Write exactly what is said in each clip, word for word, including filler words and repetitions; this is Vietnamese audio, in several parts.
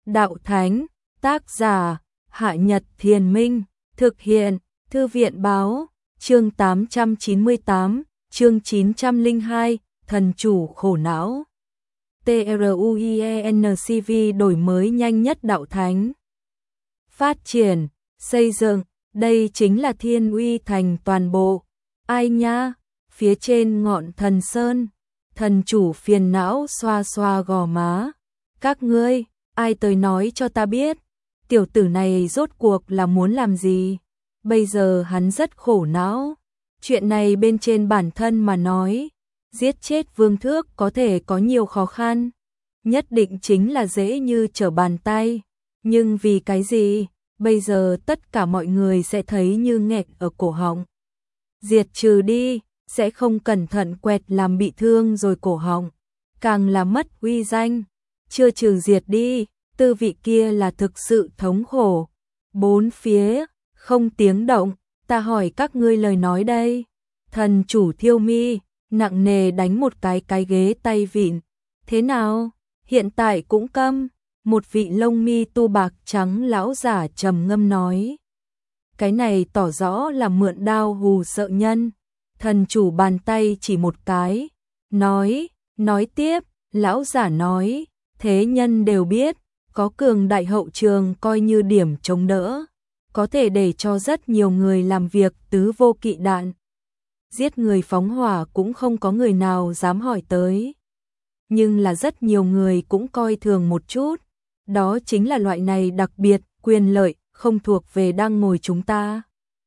đạo thánh, tác giả, Hạ Nhật Thiền Minh, thực hiện, Thư viện Báo, chương tám trăm chín mươi tám, chương chín trăm lẻ hai, thần chủ khổ não. TRUIENCV đổi mới nhanh nhất đạo thánh. Phát triển, xây dựng, đây chính là thiên uy thành toàn bộ. Ai nha, phía trên ngọn thần sơn, thần chủ phiền não xoa xoa gò má. Các ngươi, ai tới nói cho ta biết, tiểu tử này rốt cuộc là muốn làm gì? Bây giờ hắn rất khổ não. Chuyện này bên trên bản thân mà nói, giết chết Vương Thước có thể có nhiều khó khăn, nhất định chính là dễ như trở bàn tay. Nhưng vì cái gì? Bây giờ tất cả mọi người sẽ thấy như nghẹt ở cổ họng. Diệt trừ đi, sẽ không cẩn thận quẹt làm bị thương rồi cổ họng, càng là mất uy danh. Chưa trừ diệt đi, tư vị kia là thực sự thống khổ. Bốn phía, không tiếng động, ta hỏi các ngươi lời nói đây. Thần chủ Thiêu Mi, nặng nề đánh một cái cái ghế tay vịn. Thế nào, hiện tại cũng câm. Một vị lông mi tu bạc trắng lão giả trầm ngâm nói. Cái này tỏ rõ là mượn đao hù sợ nhân. Thần chủ bàn tay chỉ một cái, nói, nói tiếp, lão giả nói, thế nhân đều biết, có cường đại hậu trường coi như điểm chống đỡ, có thể để cho rất nhiều người làm việc tứ vô kỵ đạn. Giết người phóng hỏa cũng không có người nào dám hỏi tới. Nhưng là rất nhiều người cũng coi thường một chút, đó chính là loại này đặc biệt, quyền lợi, không thuộc về đang ngồi chúng ta.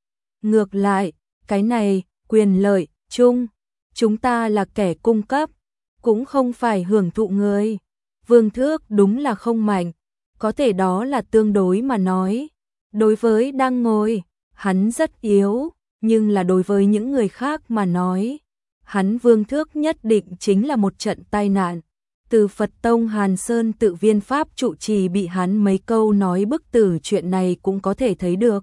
Ngược lại, cái này, quyền lợi, chung, chúng ta là kẻ cung cấp, cũng không phải hưởng thụ người. Vương Thước đúng là không mạnh, có thể đó là tương đối mà nói. Đối với đang ngồi, hắn rất yếu, nhưng là đối với những người khác mà nói, hắn Vương Thước nhất định chính là một trận tai nạn. Từ Phật Tông Hàn Sơn tự viên pháp trụ trì bị hắn mấy câu nói bức tử chuyện này cũng có thể thấy được.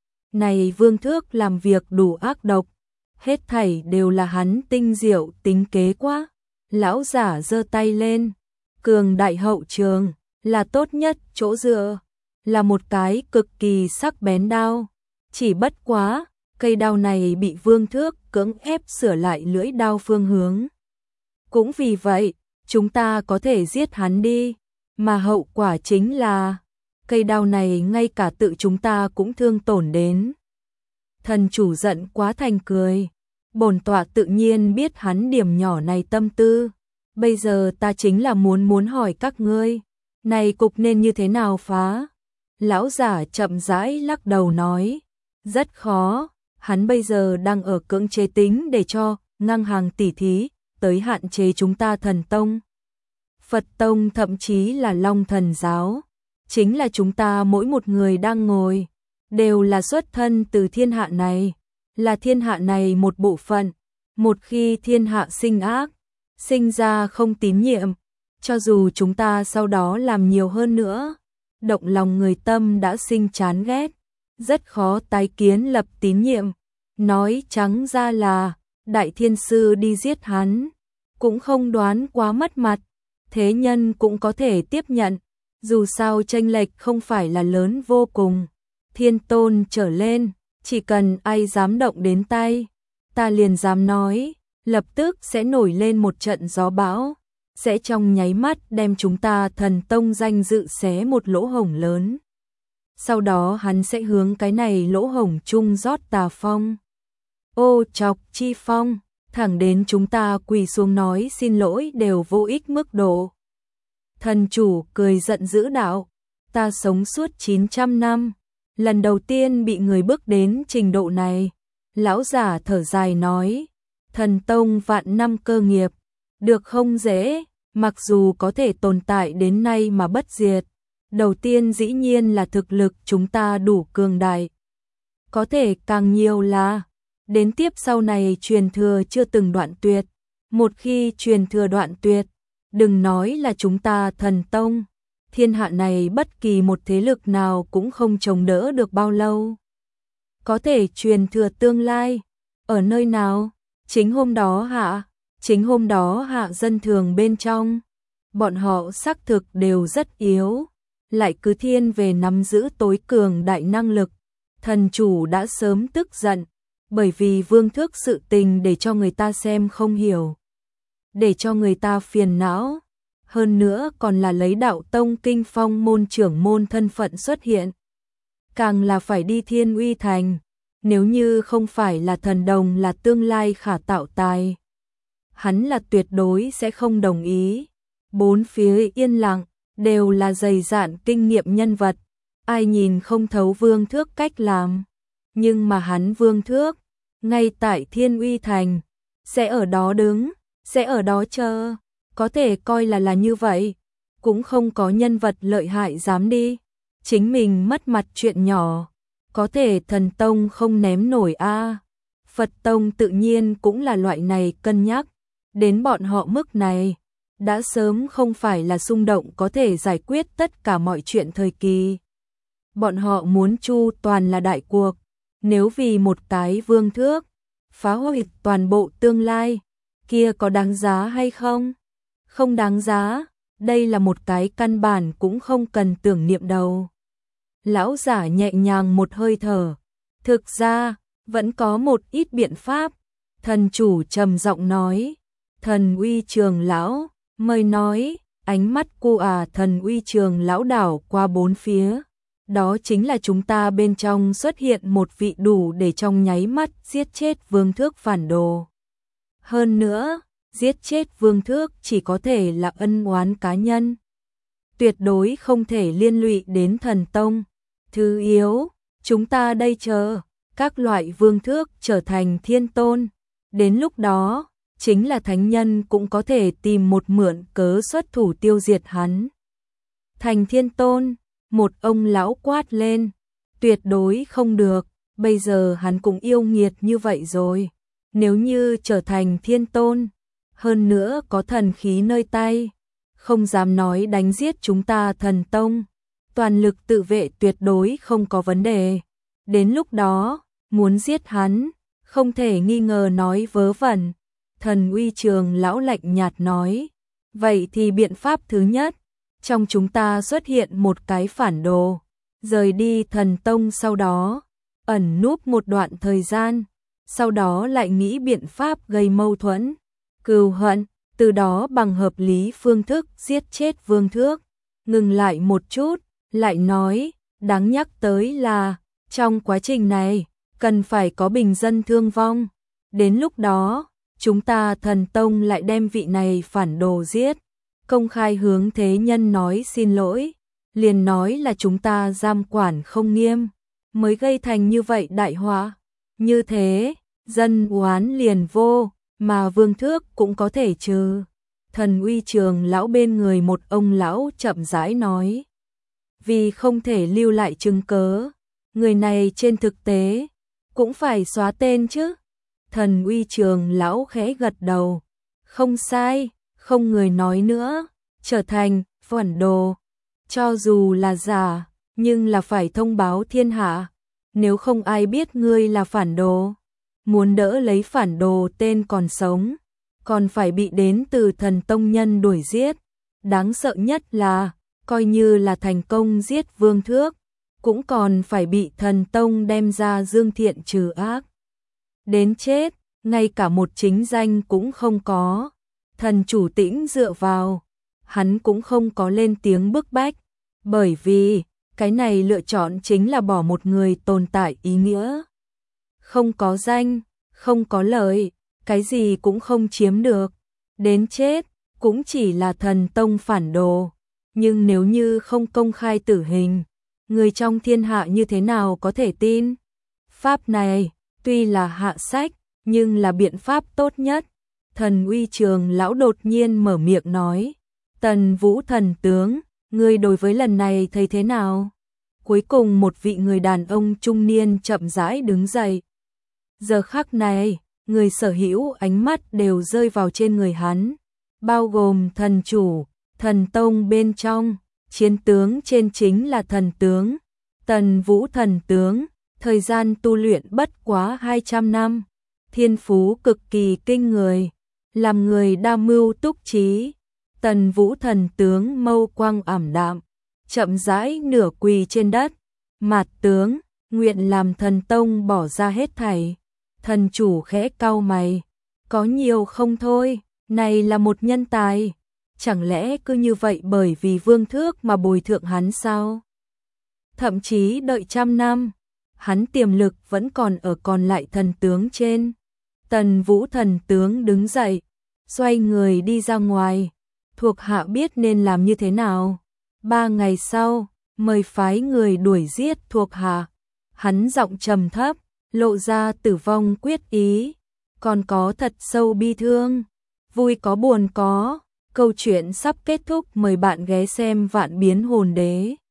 Này Vương Thước làm việc đủ ác độc, hết thảy đều là hắn tinh diệu tính kế quá. Lão giả giơ tay lên, cường đại hậu trường, là tốt nhất chỗ dựa, là một cái cực kỳ sắc bén đao. Chỉ bất quá, cây đao này bị Vương Thước cưỡng ép sửa lại lưỡi đao phương hướng. Cũng vì vậy, chúng ta có thể giết hắn đi, mà hậu quả chính là, cây đao này ngay cả tự chúng ta cũng thương tổn đến. Thần chủ giận quá thành cười, bổn tọa tự nhiên biết hắn điểm nhỏ này tâm tư, bây giờ ta chính là muốn muốn hỏi các ngươi, này cục nên như thế nào phá? Lão giả chậm rãi lắc đầu nói, rất khó, hắn bây giờ đang ở cưỡng chế tính để cho ngang hàng tỉ thí, tới hạn chế chúng ta thần tông. Phật tông thậm chí là Long Thần giáo, chính là chúng ta mỗi một người đang ngồi, đều là xuất thân từ thiên hạ này, là thiên hạ này một bộ phận. Một khi thiên hạ sinh ác, sinh ra không tín nhiệm, cho dù chúng ta sau đó làm nhiều hơn nữa, động lòng người tâm đã sinh chán ghét, rất khó tái kiến lập tín nhiệm. Nói trắng ra là, đại thiên sư đi giết hắn, cũng không đoán quá mất mặt, thế nhân cũng có thể tiếp nhận, dù sao chênh lệch không phải là lớn vô cùng. Thiên tôn trở lên, chỉ cần ai dám động đến tay, ta liền dám nói, lập tức sẽ nổi lên một trận gió bão, sẽ trong nháy mắt đem chúng ta thần tông danh dự xé một lỗ hổng lớn. Sau đó hắn sẽ hướng cái này lỗ hổng chung rót tà phong, ô chọc chi phong, thẳng đến chúng ta quỳ xuống nói xin lỗi đều vô ích mức độ. Thần chủ cười giận dữ đạo, ta sống suốt chín trăm năm, lần đầu tiên bị người bước đến trình độ này. Lão giả thở dài nói, thần tông vạn năm cơ nghiệp, được không dễ, mặc dù có thể tồn tại đến nay mà bất diệt. Đầu tiên dĩ nhiên là thực lực chúng ta đủ cường đại, có thể càng nhiều là, đến tiếp sau này truyền thừa chưa từng đoạn tuyệt. Một khi truyền thừa đoạn tuyệt, đừng nói là chúng ta thần tông, thiên hạ này bất kỳ một thế lực nào cũng không chống đỡ được bao lâu. Có thể truyền thừa tương lai, ở nơi nào? Chính hôm đó hạ, chính hôm đó hạ dân thường bên trong, bọn họ xác thực đều rất yếu, lại cứ thiên về nắm giữ tối cường đại năng lực. Thần chủ đã sớm tức giận, bởi vì Vương Thước sự tình để cho người ta xem không hiểu, để cho người ta phiền não, hơn nữa còn là lấy đạo tông kinh phong môn trưởng môn thân phận xuất hiện. Càng là phải đi Thiên Uy Thành, nếu như không phải là thần đồng là tương lai khả tạo tài, hắn là tuyệt đối sẽ không đồng ý. Bốn phía yên lặng, đều là dày dạn kinh nghiệm nhân vật, ai nhìn không thấu Vương Thước cách làm. Nhưng mà hắn Vương Thước, ngay tại Thiên Uy Thành, sẽ ở đó đứng, sẽ ở đó chờ, có thể coi là là như vậy, cũng không có nhân vật lợi hại dám đi. Chính mình mất mặt chuyện nhỏ, có thể thần tông không ném nổi a. À. Phật tông tự nhiên cũng là loại này cân nhắc, đến bọn họ mức này, đã sớm không phải là xung động có thể giải quyết tất cả mọi chuyện thời kỳ. Bọn họ muốn chu toàn là đại cuộc, nếu vì một cái Vương Thước, phá hủy toàn bộ tương lai, kia có đáng giá hay không? Không đáng giá, đây là một cái căn bản cũng không cần tưởng niệm đâu. Lão giả nhẹ nhàng một hơi thở, thực ra, vẫn có một ít biện pháp. Thần chủ trầm giọng nói, Thần Uy Trường lão, mời nói, ánh mắt cô à Thần Uy Trường lão đảo qua bốn phía. Đó chính là chúng ta bên trong xuất hiện một vị đủ để trong nháy mắt giết chết Vương Thước phản đồ. Hơn nữa, giết chết Vương Thước chỉ có thể là ân oán cá nhân, tuyệt đối không thể liên lụy đến thần tông. Thứ yếu, chúng ta đây chờ, các loại Vương Thước trở thành thiên tôn. Đến lúc đó, chính là thánh nhân cũng có thể tìm một mượn cớ xuất thủ tiêu diệt hắn. Thành thiên tôn, một ông lão quát lên, tuyệt đối không được, bây giờ hắn cũng yêu nghiệt như vậy rồi. Nếu như trở thành thiên tôn, hơn nữa có thần khí nơi tay, không dám nói đánh giết chúng ta thần tông, toàn lực tự vệ tuyệt đối không có vấn đề. Đến lúc đó, muốn giết hắn, không thể nghi ngờ nói vớ vẩn. Thần Uy Trường lão lạnh nhạt nói, vậy thì biện pháp thứ nhất, trong chúng ta xuất hiện một cái phản đồ, rời đi thần tông sau đó, ẩn núp một đoạn thời gian, sau đó lại nghĩ biện pháp gây mâu thuẫn, cừu hận, từ đó bằng hợp lý phương thức giết chết Vương Thước. Ngừng lại một chút, lại nói, đáng nhắc tới là, trong quá trình này, cần phải có bình dân thương vong. Đến lúc đó, chúng ta thần tông lại đem vị này phản đồ giết, công khai hướng thế nhân nói xin lỗi, liền nói là chúng ta giam quản không nghiêm, mới gây thành như vậy đại họa. Như thế, dân oán liền vô, mà Vương Thước cũng có thể trừ. Thần Uy Trường lão bên người một ông lão chậm rãi nói, vì không thể lưu lại chứng cớ, người này trên thực tế cũng phải xóa tên chứ. Thần Uy Trường lão khẽ gật đầu, không sai, không người nói nữa, trở thành phản đồ, cho dù là giả, nhưng là phải thông báo thiên hạ, nếu không ai biết ngươi là phản đồ. Muốn đỡ lấy phản đồ tên còn sống, còn phải bị đến từ thần tông nhân đuổi giết. Đáng sợ nhất là, coi như là thành công giết Vương Thước, cũng còn phải bị thần tông đem ra dương thiện trừ ác. Đến chết, ngay cả một chính danh cũng không có. Thần chủ tĩnh dựa vào, hắn cũng không có lên tiếng bức bách, bởi vì, cái này lựa chọn chính là bỏ một người tồn tại ý nghĩa. Không có danh, không có lợi, cái gì cũng không chiếm được. Đến chết, cũng chỉ là thần tông phản đồ. Nhưng nếu như không công khai tử hình, người trong thiên hạ như thế nào có thể tin? Pháp này, tuy là hạ sách, nhưng là biện pháp tốt nhất. Thần Uy Trường lão đột nhiên mở miệng nói, Tần Vũ thần tướng, ngươi đối với lần này thấy thế nào? Cuối cùng một vị người đàn ông trung niên chậm rãi đứng dậy. Giờ khắc này, người sở hữu ánh mắt đều rơi vào trên người hắn, bao gồm thần chủ, thần tông bên trong, chiến tướng trên chính là thần tướng, Tần Vũ thần tướng, thời gian tu luyện bất quá hai trăm năm, thiên phú cực kỳ kinh người, làm người đa mưu túc trí. Tần Vũ thần tướng mâu quang ảm đạm, chậm rãi nửa quỳ trên đất. Mạt tướng, nguyện làm thần tông bỏ ra hết thảy. Thần chủ khẽ cau mày, có nhiều không thôi, này là một nhân tài. Chẳng lẽ cứ như vậy bởi vì vương thước mà bồi thượng hắn sao? Thậm chí đợi trăm năm, hắn tiềm lực vẫn còn ở còn lại thần tướng trên. Tần Vũ thần tướng đứng dậy, xoay người đi ra ngoài, thuộc hạ biết nên làm như thế nào. Ba ngày sau, mời phái người đuổi giết thuộc hạ. Hắn giọng trầm thấp, lộ ra tử vong quyết ý, còn có thật sâu bi thương, vui có buồn có. Câu chuyện sắp kết thúc, mời bạn ghé xem Vạn Biến Hồn Đế.